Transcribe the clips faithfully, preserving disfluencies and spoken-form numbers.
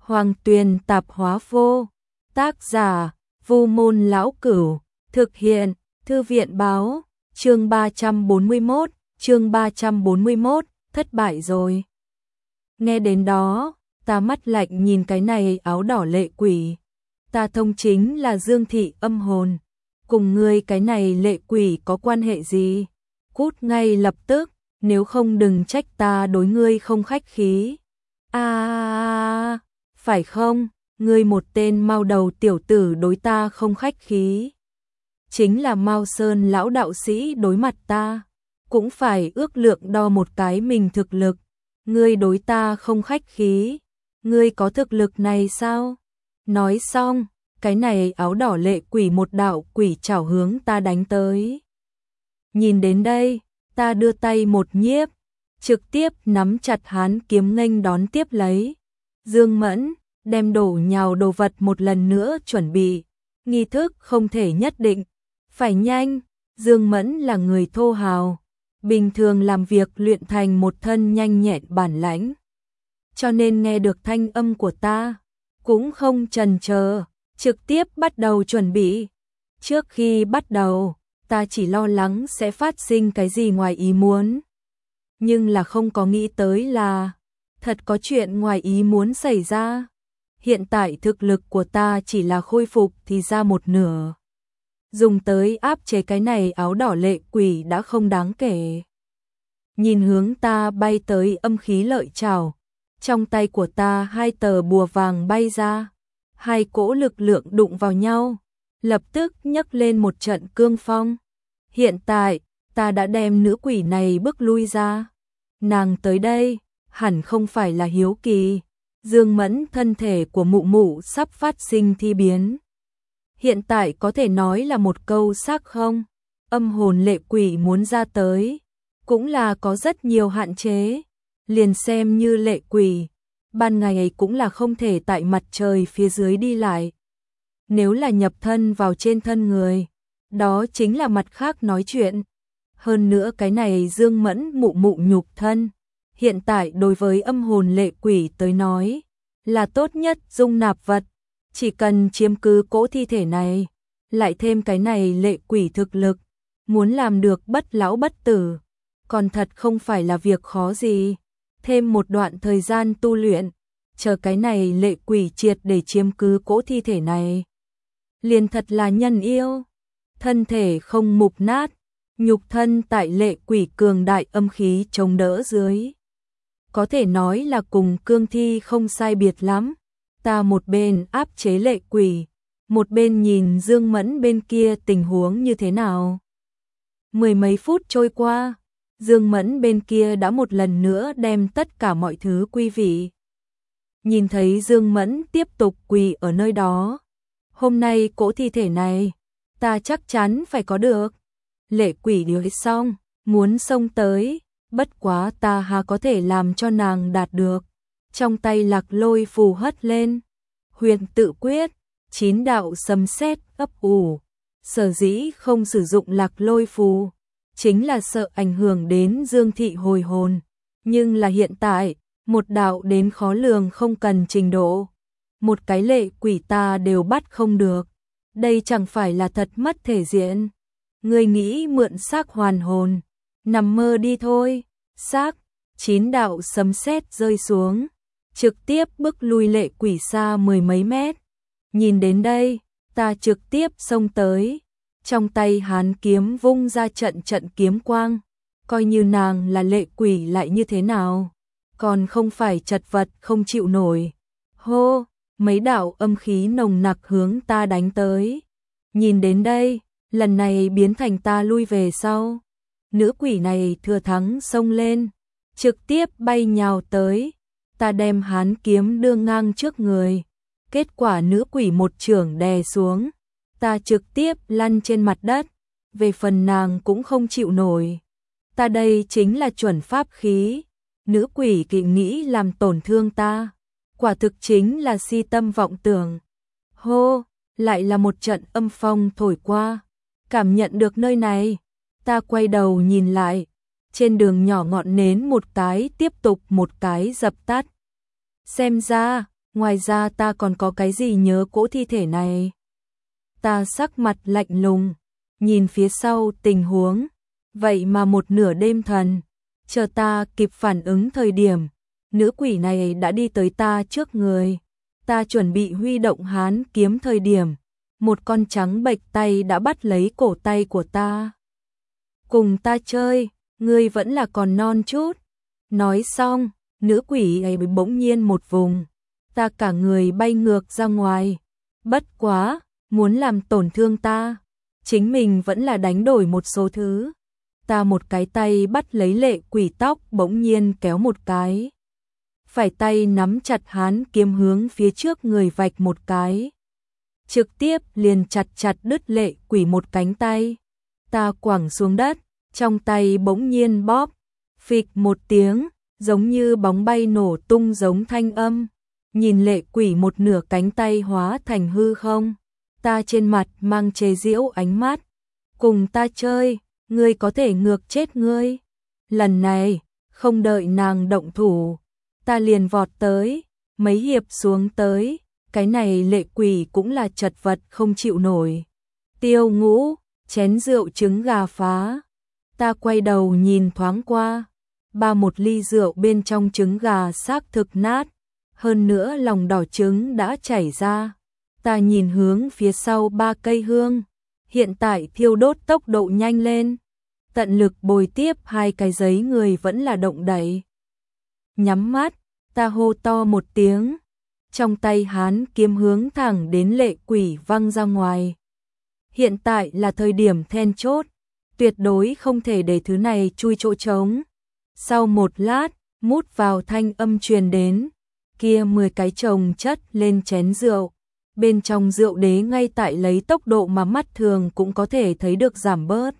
Hoàng Tuyền Tạp Hóa Vô. Tác giả: Vu Môn Lão Cửu. Thực hiện: Thư viện báo. Chương ba trăm bốn mươi mốt, chương ba trăm bốn mươi mốt, thất bại rồi. Nghe đến đó, ta mắt lạnh nhìn cái này áo đỏ lệ quỷ. Ta thông chính là Dương Thị âm hồn. Cùng ngươi cái này lệ quỷ có quan hệ gì? Cút ngay lập tức, nếu không đừng trách ta đối ngươi không khách khí. À, phải không? Ngươi một tên mao đầu tiểu tử đối ta không khách khí. Chính là Mao Sơn lão đạo sĩ đối mặt ta, cũng phải ước lượng đo một cái mình thực lực. Ngươi đối ta không khách khí, ngươi có thực lực này sao? Nói xong, cái này áo đỏ lệ quỷ một đạo quỷ chảo hướng ta đánh tới. Nhìn đến đây, ta đưa tay một nhiếp, trực tiếp nắm chặt hán kiếm nghênh đón tiếp lấy. Dương Mẫn, đem đổ nhào đồ vật một lần nữa chuẩn bị, nghi thức không thể nhất định, phải nhanh. Dương Mẫn là người thô hào, bình thường làm việc luyện thành một thân nhanh nhẹn bản lãnh. Cho nên nghe được thanh âm của ta, cũng không chần chờ, trực tiếp bắt đầu chuẩn bị. Trước khi bắt đầu, ta chỉ lo lắng sẽ phát sinh cái gì ngoài ý muốn. Nhưng là không có nghĩ tới là thật có chuyện ngoài ý muốn xảy ra. Hiện tại thực lực của ta chỉ là khôi phục thì ra một nửa. Dùng tới áp chế cái này áo đỏ lệ quỷ đã không đáng kể. Nhìn hướng ta bay tới âm khí lợi trảo, trong tay của ta hai tờ bùa vàng bay ra, hai cỗ lực lượng đụng vào nhau, lập tức nhấc lên một trận cương phong. Hiện tại, ta đã đem nữ quỷ này bước lui ra. Nàng tới đây, hẳn không phải là hiếu kỳ. Dương Mẫn thân thể của mụ mụ sắp phát sinh thi biến. Hiện tại có thể nói là một câu xác không? Âm hồn lệ quỷ muốn ra tới, cũng là có rất nhiều hạn chế. Liền xem như lệ quỷ, ban ngày cũng là không thể tại mặt trời phía dưới đi lại. Nếu là nhập thân vào trên thân người, đó chính là mặt khác nói chuyện. Hơn nữa cái này Dương Mẫn mụ mụ nhục thân, hiện tại đối với âm hồn lệ quỷ tới nói, là tốt nhất dung nạp vật. Chỉ cần chiếm cứ cỗ thi thể này, lại thêm cái này lệ quỷ thực lực, muốn làm được bất lão bất tử, còn thật không phải là việc khó gì. Thêm một đoạn thời gian tu luyện, chờ cái này lệ quỷ triệt để chiếm cứ cỗ thi thể này, liền thật là nhân yêu. Thân thể không mục nát, nhục thân tại lệ quỷ cường đại âm khí chống đỡ dưới, có thể nói là cùng cương thi không sai biệt lắm. Ta một bên áp chế lệ quỷ, một bên nhìn Dương Mẫn bên kia tình huống như thế nào. Mười mấy phút trôi qua, Dương Mẫn bên kia đã một lần nữa đem tất cả mọi thứ quy vị. Nhìn thấy Dương Mẫn tiếp tục quỳ ở nơi đó, hôm nay cỗ thi thể này, ta chắc chắn phải có được. Lệ quỷ điều xong, muốn xông tới, bất quá ta hà có thể làm cho nàng đạt được. Trong tay lạc lôi phù hất lên, huyền tự quyết, chín đạo sấm sét ấp ủ. Sở dĩ không sử dụng lạc lôi phù, chính là sợ ảnh hưởng đến Dương Thị hồi hồn. Nhưng là hiện tại, một đạo đến khó lường không cần trình độ, một cái lệ quỷ ta đều bắt không được. Đây chẳng phải là thật mất thể diện. Ngươi nghĩ mượn xác hoàn hồn, nằm mơ đi thôi. Xác, chín đạo sấm sét rơi xuống, trực tiếp bước lui lệ quỷ xa mười mấy mét. Nhìn đến đây, ta trực tiếp xông tới, trong tay hán kiếm vung ra trận trận kiếm quang. Coi như nàng là lệ quỷ lại như thế nào, còn không phải chật vật không chịu nổi. Hô, mấy đạo âm khí nồng nặc hướng ta đánh tới. Nhìn đến đây, lần này biến thành ta lui về sau. Nữ quỷ này thừa thắng xông lên, trực tiếp bay nhào tới. Ta đem hán kiếm đưa ngang trước người, kết quả nữ quỷ một chưởng đè xuống, ta trực tiếp lăn trên mặt đất. Về phần nàng cũng không chịu nổi. Ta đây chính là chuẩn pháp khí, nữ quỷ kỵ nghĩ làm tổn thương ta, quả thực chính là si tâm vọng tưởng. Hô, lại là một trận âm phong thổi qua, cảm nhận được nơi này, ta quay đầu nhìn lại, trên đường nhỏ ngọn nến một cái tiếp tục một cái dập tắt. Xem ra, Ngoài ra ta còn có cái gì nhớ cỗ thi thể này? Ta sắc mặt lạnh lùng, nhìn phía sau tình huống, vậy mà một nửa đêm thần, chờ ta kịp phản ứng thời điểm, nữ quỷ này đã đi tới ta trước người. Ta chuẩn bị huy động hán kiếm thời điểm, một con trắng bệch tay đã bắt lấy cổ tay của ta. Cùng ta chơi, ngươi vẫn là còn non chút. Nói xong, nữ quỷ ấy bỗng nhiên một vùng, ta cả người bay ngược ra ngoài. Bất quá, muốn làm tổn thương ta, chính mình vẫn là đánh đổi một số thứ. Ta một cái tay bắt lấy lệ quỷ tóc bỗng nhiên kéo một cái. Phải tay nắm chặt hán kiếm hướng phía trước người vạch một cái. Trực tiếp liền chặt chặt đứt lệ quỷ một cánh tay. Ta quẳng xuống đất, trong tay bỗng nhiên bóp, phịch một tiếng, giống như bóng bay nổ tung giống thanh âm. Nhìn lệ quỷ một nửa cánh tay hóa thành hư không. Ta trên mặt mang chế giễu ánh mắt. Cùng ta chơi, ngươi có thể ngược chết ngươi. Lần này, không đợi nàng động thủ, ta liền vọt tới, mấy hiệp xuống tới, cái này lệ quỷ cũng là chật vật không chịu nổi. Tiêu Ngũ, chén rượu trứng gà phá. Ta quay đầu nhìn thoáng qua, ba một ly rượu bên trong trứng gà xác thực nát, hơn nữa lòng đỏ trứng đã chảy ra. Ta nhìn hướng phía sau ba cây hương, hiện tại thiêu đốt tốc độ nhanh lên, tận lực bồi tiếp hai cái giấy người vẫn là động đậy. Nhắm mắt, ta hô to một tiếng, trong tay hán kiếm hướng thẳng đến lệ quỷ văng ra ngoài. Hiện tại là thời điểm then chốt, tuyệt đối không thể để thứ này chui chỗ trống. Sau một lát, mút vào thanh âm truyền đến, kia mười cái chồng chất lên chén rượu. Bên trong rượu đế ngay tại lấy tốc độ mà mắt thường cũng có thể thấy được giảm bớt.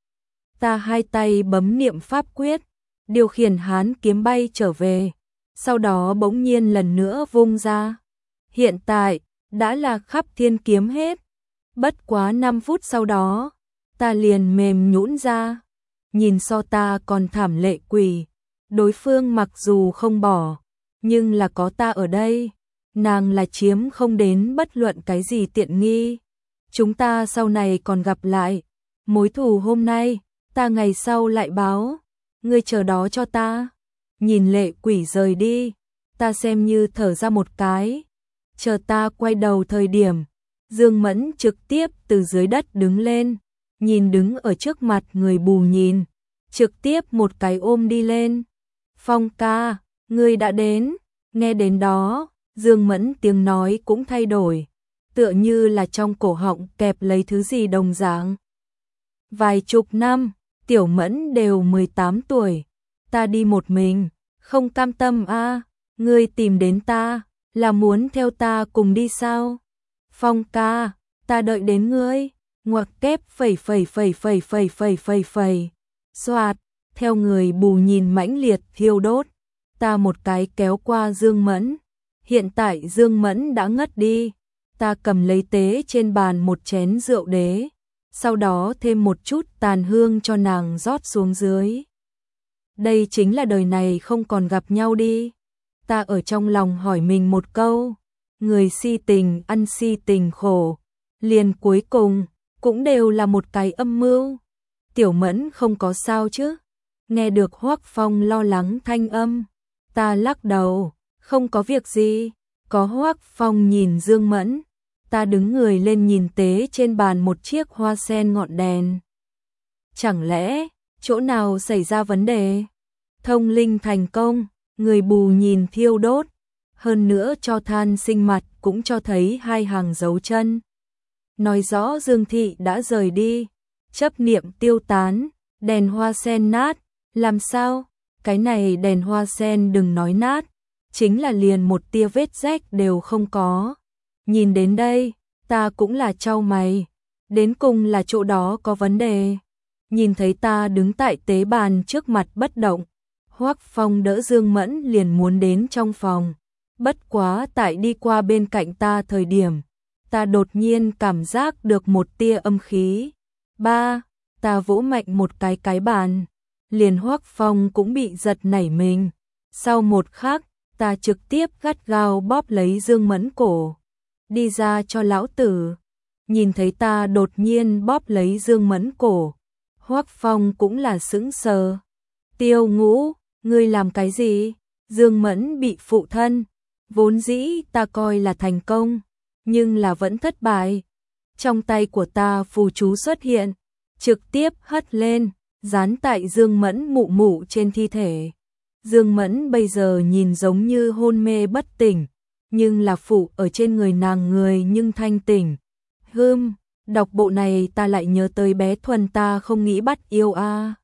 Ta hai tay bấm niệm pháp quyết, điều khiển hán kiếm bay trở về, sau đó bỗng nhiên lần nữa vung ra. Hiện tại, đã là khắp thiên kiếm hết. Bất quá năm phút sau đó, ta liền mềm nhũn ra, nhìn so ta còn thảm lệ quỷ. Đối phương mặc dù không bỏ, nhưng là có ta ở đây. Nàng là chiếm không đến bất luận cái gì tiện nghi. Chúng ta sau này còn gặp lại. Mối thù hôm nay, ta ngày sau lại báo. Ngươi chờ đó cho ta. Nhìn lệ quỷ rời đi, ta xem như thở ra một cái. Chờ ta quay đầu thời điểm, Dương Mẫn trực tiếp từ dưới đất đứng lên, nhìn đứng ở trước mặt người bù nhìn, trực tiếp một cái ôm đi lên. Phong ca, ngươi đã đến. Nghe đến đó, Dương Mẫn tiếng nói cũng thay đổi, tựa như là trong cổ họng kẹp lấy thứ gì đồng dạng. Vài chục năm, Tiểu Mẫn đều mười tám tuổi, ta đi một mình, không cam tâm a, à, ngươi tìm đến ta, là muốn theo ta cùng đi sao? Phong ca, ta đợi đến ngươi, ngoặc kép phẩy phẩy phẩy phẩy phẩy phẩy phẩy phẩy. Soạt, theo người bù nhìn mãnh liệt thiêu đốt, ta một cái kéo qua Dương Mẫn. Hiện tại Dương Mẫn đã ngất đi, ta cầm lấy tế trên bàn một chén rượu đế, sau đó thêm một chút tàn hương cho nàng rót xuống dưới. Đây chính là đời này không còn gặp nhau đi. Ta ở trong lòng hỏi mình một câu, người si tình ăn si tình khổ, liền cuối cùng cũng đều là một cái âm mưu. Tiểu Mẫn không có sao chứ? Nghe được Hoắc Phong lo lắng thanh âm, ta lắc đầu, không có việc gì. Có Hoắc Phong nhìn Dương Mẫn, ta đứng người lên nhìn tế trên bàn một chiếc hoa sen ngọn đèn. Chẳng lẽ chỗ nào xảy ra vấn đề? Thông linh thành công, người bù nhìn thiêu đốt, hơn nữa cho than sinh mặt cũng cho thấy hai hàng dấu chân. Nói rõ Dương thị đã rời đi, chấp niệm tiêu tán, đèn hoa sen nát, làm sao? Cái này đèn hoa sen đừng nói nát, chính là liền một tia vết rách đều không có. Nhìn đến đây, ta cũng là chau mày, đến cùng là chỗ đó có vấn đề. Nhìn thấy ta đứng tại tế bàn trước mặt bất động, Hoắc Phong đỡ Dương Mẫn liền muốn đến trong phòng. Bất quá tại đi qua bên cạnh ta thời điểm, ta đột nhiên cảm giác được một tia âm khí. Ba, ta vỗ mạnh một cái cái bàn, liền Hoắc Phong cũng bị giật nảy mình. Sau một khắc, ta trực tiếp gắt gao bóp lấy Dương Mẫn cổ. Đi ra cho lão tử. Nhìn thấy ta đột nhiên bóp lấy Dương Mẫn cổ, Hoắc Phong cũng là sững sờ. Tiêu Ngũ, ngươi làm cái gì? Dương Mẫn bị phụ thân. Vốn dĩ ta coi là thành công, nhưng là vẫn thất bại. Trong tay của ta phù chú xuất hiện, trực tiếp hất lên, dán tại Dương Mẫn mụ mụ trên thi thể. Dương Mẫn bây giờ nhìn giống như hôn mê bất tỉnh, nhưng là phụ ở trên người nàng người nhưng thanh tỉnh. Hừm, đọc bộ này ta lại nhớ tới bé Thuần ta không nghĩ bắt yêu a. À.